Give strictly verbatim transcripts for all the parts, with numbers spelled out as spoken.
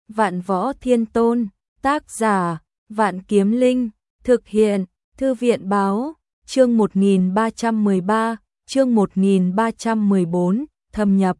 Vạn Võ Thiên Tôn, tác giả, Vạn Kiếm Linh, thực hiện, Thư viện báo, chương một nghìn ba trăm mười ba, chương một nghìn ba trăm mười bốn, thâm nhập.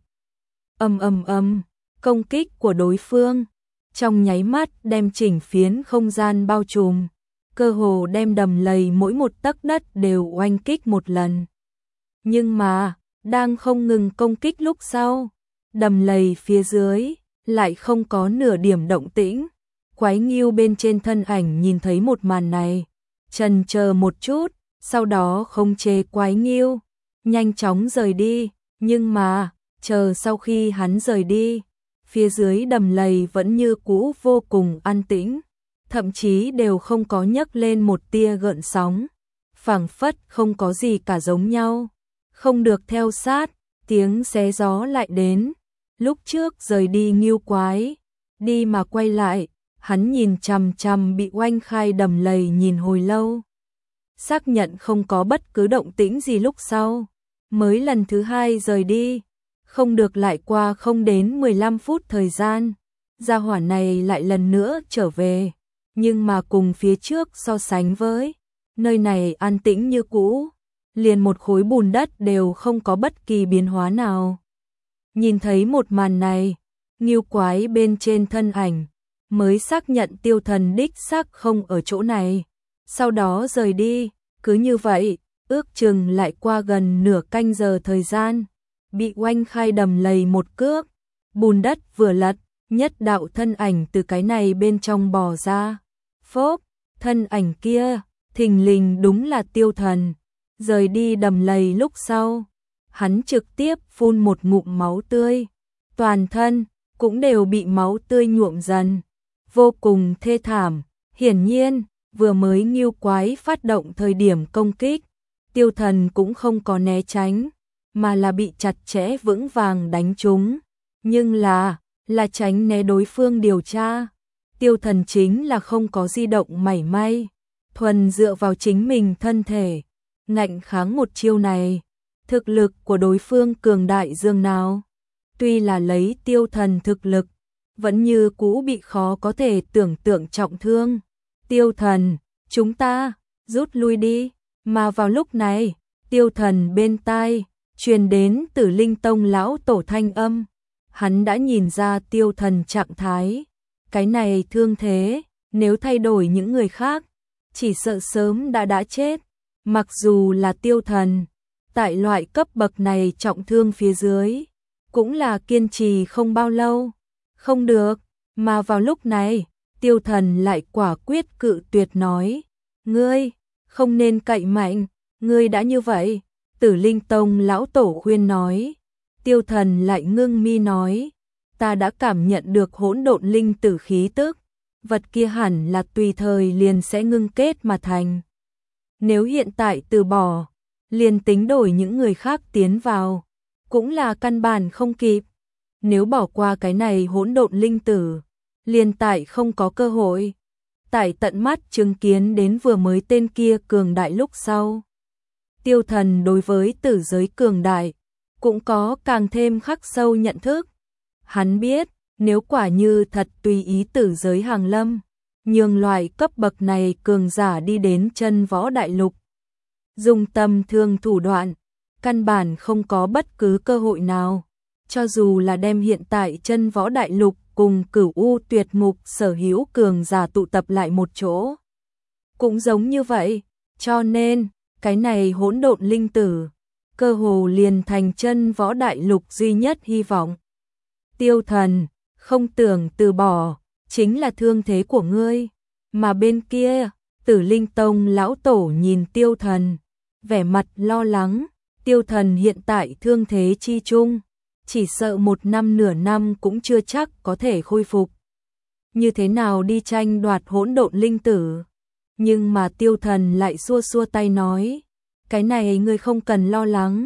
Ầm ầm ầm, công kích của đối phương, trong nháy mắt đem chỉnh phiến không gian bao trùm, cơ hồ đem đầm lầy mỗi một tấc đất đều oanh kích một lần. Nhưng mà, đang không ngừng công kích lúc sau, đầm lầy phía dưới lại không có nửa điểm động tĩnh. Quái Nghiêu bên trên thân ảnh nhìn thấy một màn này, chần chờ một chút, sau đó khống chế Quái Nghiêu, nhanh chóng rời đi, nhưng mà, chờ sau khi hắn rời đi, phía dưới đầm lầy vẫn như cũ vô cùng an tĩnh, thậm chí đều không có nhấc lên một tia gợn sóng, phảng phất không có gì cả giống nhau. Không được theo sát, tiếng xé gió lại đến. Lúc trước rời đi Nghiêu Quái, đi mà quay lại, hắn nhìn chằm chằm bị oanh khai đầm lầy nhìn hồi lâu. Xác nhận không có bất cứ động tĩnh gì lúc sau, mới lần thứ hai rời đi, không được lại qua không đến mười lăm phút thời gian, gia hỏa này lại lần nữa trở về, nhưng mà cùng phía trước so sánh với, nơi này an tĩnh như cũ, liền một khối bùn đất đều không có bất kỳ biến hóa nào. Nhìn thấy một màn này, Nghiêu Quái bên trên thân ảnh mới xác nhận Tiêu Thần đích xác không ở chỗ này, sau đó rời đi. Cứ như vậy, ước chừng lại qua gần nửa canh giờ thời gian, bị oanh khai đầm lầy một cước, bùn đất vừa lật, nhất đạo thân ảnh từ cái này bên trong bò ra. Phốp, thân ảnh kia, thình lình đúng là Tiêu Thần. Rời đi đầm lầy lúc sau, hắn trực tiếp phun một ngụm máu tươi, toàn thân cũng đều bị máu tươi nhuộm dần, vô cùng thê thảm. Hiển nhiên, vừa mới Nghiêu Quái phát động thời điểm công kích, Tiêu Thần cũng không có né tránh, mà là bị chặt chẽ vững vàng đánh trúng. Nhưng là, là tránh né đối phương điều tra. Tiêu Thần chính là không có di động mảy may, thuần dựa vào chính mình thân thể, ngạnh kháng một chiêu này. Thực lực của đối phương cường đại dường nào, tuy là lấy Tiêu Thần thực lực, vẫn như cũ bị khó có thể tưởng tượng trọng thương. Tiêu Thần, chúng ta, rút lui đi. Mà vào lúc này, Tiêu Thần bên tai, truyền đến Tử Linh Tông lão tổ thanh âm. Hắn đã nhìn ra Tiêu Thần trạng thái. Cái này thương thế, nếu thay đổi những người khác, chỉ sợ sớm đã đã chết. Mặc dù là Tiêu Thần, tại loại cấp bậc này trọng thương phía dưới, cũng là kiên trì không bao lâu. Không được, mà vào lúc này, Tiêu Thần lại quả quyết cự tuyệt nói, ngươi, không nên cậy mạnh, ngươi đã như vậy. Tử Linh Tông lão tổ khuyên nói. Tiêu Thần lại ngưng mi nói, ta đã cảm nhận được hỗn độn linh tử khí tức, vật kia hẳn là tùy thời liền sẽ ngưng kết mà thành. Nếu hiện tại từ bỏ, liền tính đổi những người khác tiến vào, cũng là căn bản không kịp. Nếu bỏ qua cái này hỗn độn linh tử, liền tại không có cơ hội. Tại tận mắt chứng kiến đến vừa mới tên kia cường đại lúc sau, Tiêu Thần đối với tử giới cường đại cũng có càng thêm khắc sâu nhận thức. Hắn biết, nếu quả như thật tùy ý tử giới hàng lâm, nhường loại cấp bậc này cường giả đi đến chân võ đại lục, dùng tầm thường thủ đoạn, căn bản không có bất cứ cơ hội nào. Cho dù là đem hiện tại chân võ đại lục cùng Cửu U tuyệt ngục sở hữu cường giả tụ tập lại một chỗ, cũng giống như vậy. Cho nên, cái này hỗn độn linh tử, cơ hồ liền thành chân võ đại lục duy nhất hy vọng. Tiêu Thần, không tưởng từ bỏ, chính là thương thế của ngươi. Mà bên kia, Tử Linh Tông lão tổ nhìn Tiêu Thần, vẻ mặt lo lắng. Tiêu Thần hiện tại thương thế chi chung, chỉ sợ một năm nửa năm cũng chưa chắc có thể khôi phục. Như thế nào đi tranh đoạt hỗn độn linh tử? Nhưng mà Tiêu Thần lại xua xua tay nói, cái này ngươi không cần lo lắng.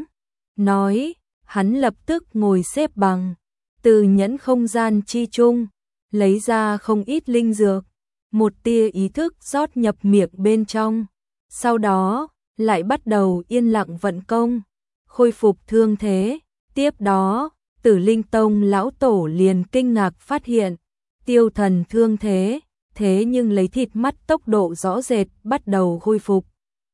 Nói, hắn lập tức ngồi xếp bằng, từ nhẫn không gian chi chung, lấy ra không ít linh dược, một tia ý thức rót nhập miệng bên trong. Sau đó, lại bắt đầu yên lặng vận công, khôi phục thương thế. Tiếp đó, Tử Linh Tông lão tổ liền kinh ngạc phát hiện, Tiêu Thần thương thế, thế nhưng lấy thịt mắt tốc độ rõ rệt bắt đầu khôi phục.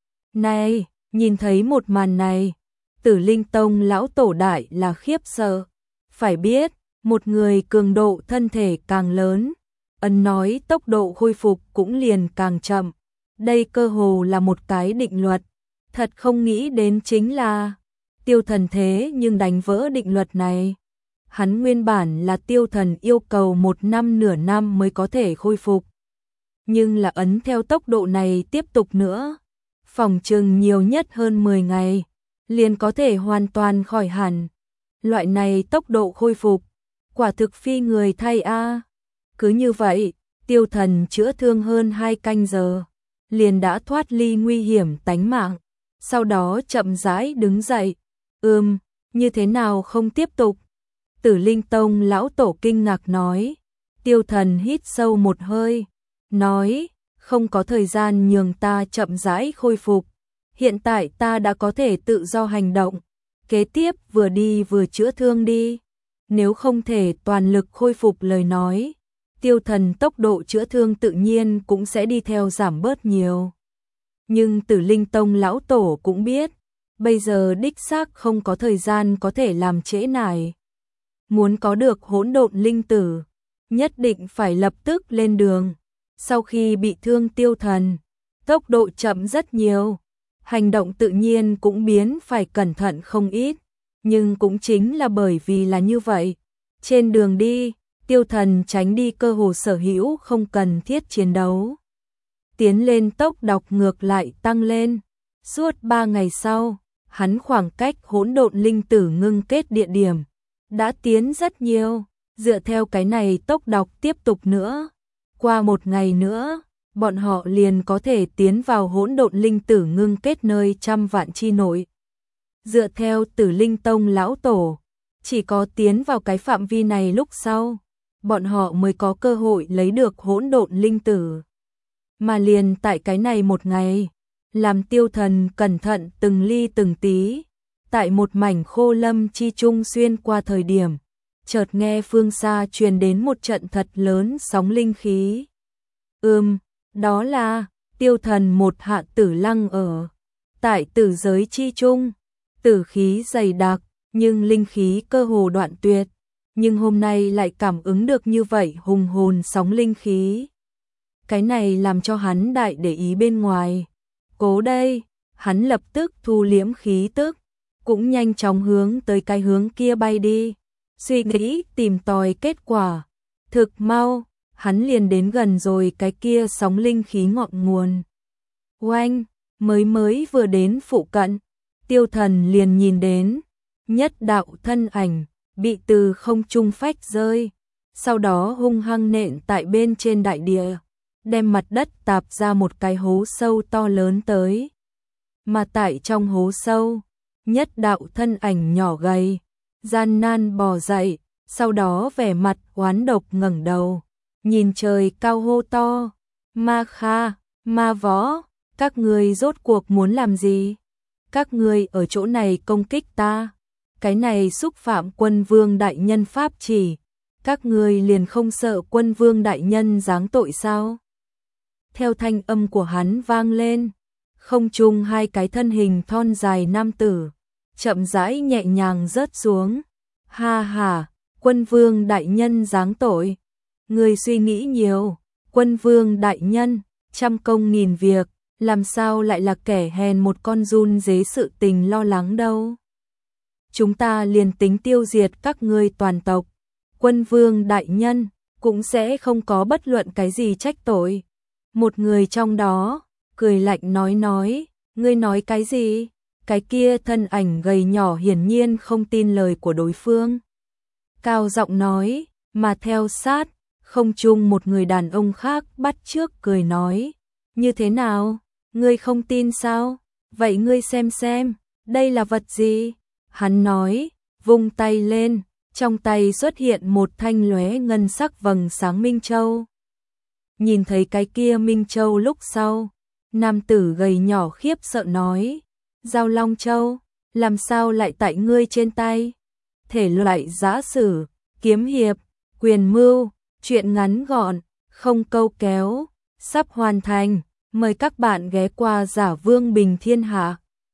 Này, nhìn thấy một màn này, Tử Linh Tông lão tổ đại là khiếp sợ. Phải biết, một người cường độ thân thể càng lớn, ấn nói tốc độ khôi phục cũng liền càng chậm. Đây cơ hồ là một cái định luật. Thật không nghĩ đến chính là Tiêu Thần thế nhưng đánh vỡ định luật này. Hắn nguyên bản là Tiêu Thần yêu cầu một năm nửa năm mới có thể khôi phục. Nhưng là ấn theo tốc độ này tiếp tục nữa, phòng chừng nhiều nhất hơn mười ngày, liền có thể hoàn toàn khỏi hẳn. Loại này tốc độ khôi phục, quả thực phi người thay a. Cứ như vậy, Tiêu Thần chữa thương hơn hai canh giờ, liền đã thoát ly nguy hiểm tánh mạng, sau đó chậm rãi đứng dậy. Ừm, như thế nào không tiếp tục? Tử Linh Tông lão tổ kinh ngạc nói. Tiêu Thần hít sâu một hơi, nói, không có thời gian nhường ta chậm rãi khôi phục. Hiện tại ta đã có thể tự do hành động. Kế tiếp vừa đi vừa chữa thương đi. Nếu không thể toàn lực khôi phục lời nói, Tiêu Thần tốc độ chữa thương tự nhiên cũng sẽ đi theo giảm bớt nhiều. Nhưng Tử Linh Tông lão tổ cũng biết, bây giờ đích xác không có thời gian có thể làm trễ nải. Muốn có được hỗn độn linh tử, nhất định phải lập tức lên đường. Sau khi bị thương Tiêu Thần, tốc độ chậm rất nhiều, hành động tự nhiên cũng biến phải cẩn thận không ít. Nhưng cũng chính là bởi vì là như vậy, trên đường đi, Tiêu Thần tránh đi cơ hồ sở hữu không cần thiết chiến đấu. Tiến lên tốc độc ngược lại tăng lên. Suốt ba ngày sau, hắn khoảng cách hỗn độn linh tử ngưng kết địa điểm đã tiến rất nhiều. Dựa theo cái này tốc độc tiếp tục nữa, qua một ngày nữa, bọn họ liền có thể tiến vào hỗn độn linh tử ngưng kết nơi trăm vạn chi nội. Dựa theo Tử Linh Tông lão tổ, chỉ có tiến vào cái phạm vi này lúc sau, bọn họ mới có cơ hội lấy được hỗn độn linh tử. Mà liền tại cái này một ngày, làm Tiêu Thần cẩn thận từng ly từng tí, tại một mảnh khô lâm chi trung xuyên qua thời điểm, chợt nghe phương xa truyền đến một trận thật lớn sóng linh khí. Ừm, đó là Tiêu Thần một hạ tử lăng ở tại tử giới chi trung, tử khí dày đặc, nhưng linh khí cơ hồ đoạn tuyệt, nhưng hôm nay lại cảm ứng được như vậy hùng hồn sóng linh khí. Cái này làm cho hắn đại để ý bên ngoài. Cố đây, hắn lập tức thu liễm khí tức, cũng nhanh chóng hướng tới cái hướng kia bay đi, suy nghĩ tìm tòi kết quả. Thực mau, hắn liền đến gần rồi cái kia sóng linh khí ngọn nguồn. Oanh, mới mới vừa đến phụ cận, Tiêu Thần liền nhìn đến nhất đạo thân ảnh bị từ không trung phách rơi, sau đó hung hăng nện tại bên trên đại địa, đem mặt đất tạp ra một cái hố sâu to lớn tới. Mà tại trong hố sâu, nhất đạo thân ảnh nhỏ gầy, gian nan bò dậy, sau đó vẻ mặt oán độc ngẩng đầu, nhìn trời cao hô to, Ma Kha, Ma Võ, các ngươi rốt cuộc muốn làm gì? Các ngươi ở chỗ này công kích ta, cái này xúc phạm Quân Vương đại nhân pháp chỉ, các ngươi liền không sợ Quân Vương đại nhân giáng tội sao? Theo thanh âm của hắn vang lên, không trung hai cái thân hình thon dài nam tử, chậm rãi nhẹ nhàng rớt xuống. Ha ha, Quân Vương đại nhân giáng tội, người suy nghĩ nhiều, Quân Vương đại nhân, trăm công nghìn việc, làm sao lại là kẻ hèn một con run dế sự tình lo lắng đâu. Chúng ta liền tính tiêu diệt các ngươi toàn tộc, Quân Vương đại nhân cũng sẽ không có bất luận cái gì trách tội. Một người trong đó cười lạnh nói nói, ngươi nói cái gì? Cái kia thân ảnh gầy nhỏ hiển nhiên không tin lời của đối phương. Cao giọng nói, mà theo sát, không chung một người đàn ông khác bắt trước cười nói, như thế nào? Ngươi không tin sao? Vậy ngươi xem xem, đây là vật gì? Hắn nói, vung tay lên, trong tay xuất hiện một thanh lóe ngân sắc vầng sáng Minh Châu. Nhìn thấy cái kia Minh Châu lúc sau, nam tử gầy nhỏ khiếp sợ nói, Giao Long Châu, làm sao lại tại ngươi trên tay? Thể loại giã sử, kiếm hiệp, quyền mưu, Chuyện ngắn gọn, không câu kéo, sắp hoàn thành. Mời các bạn ghé qua Giả Vương Bình Thiên Hạ.